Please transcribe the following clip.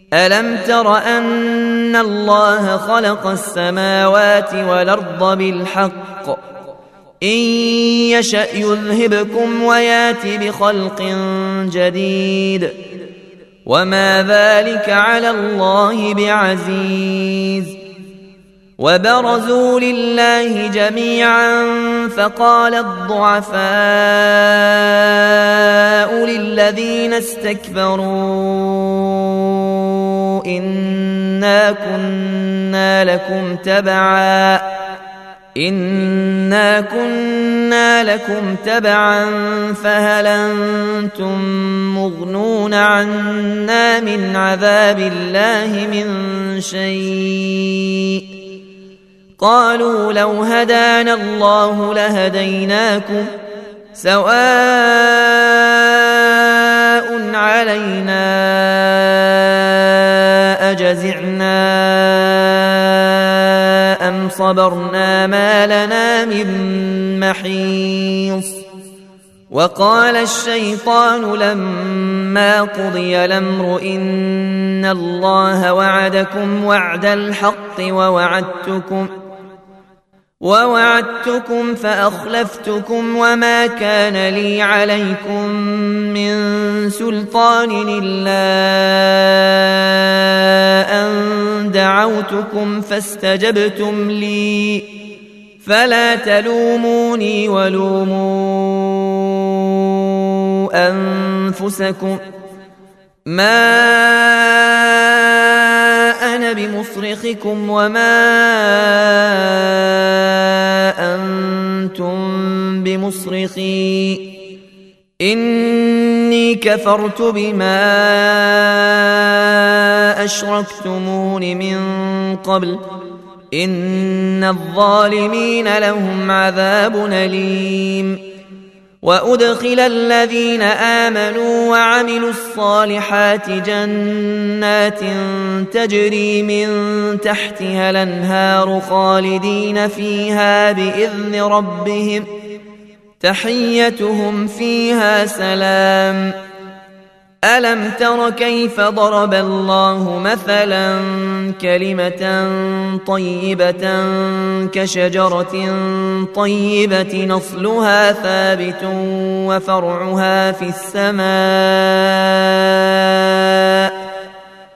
ألم تر أن الله خلق السماوات والأرض بالحق إن يشأ يذهبكم ويات بخلق جديد وما ذلك على الله بعزيز وبرزوا لله جميعا فقال الضعفاء للذين استكبروا إنا كنا لكم تبعا فهل أنتم مغنون عنا من عذاب الله من شيء قالوا لو هدانا الله لهديناكم سواء علينا أجزعنا أم صبرنا ما لنا من محيص وقال الشيطان لما قضي الأمر إن الله وعدكم وعد الحق ووعدتكم فأخلفتكم وما كان لي عليكم من سلطان إلا أن دعوتكم فاستجبتم لي فلا تلوموني ولوموا أنفسكم ما أنا بمصرخكم وما أنتم بمصرخي إني كفرت بما أشركتمون من قبل إن الظالمين لهم عذاب أليم وأدخل الذين آمنوا وعملوا الصالحات جنات تجري من تحتها الأنهار خالدين فيها بإذن ربهم تحيتهم فيها سلام ألم تر كيف ضرب الله مثلا كلمة طيبة كشجرة طيبة نصلها ثابت وفرعها في السماء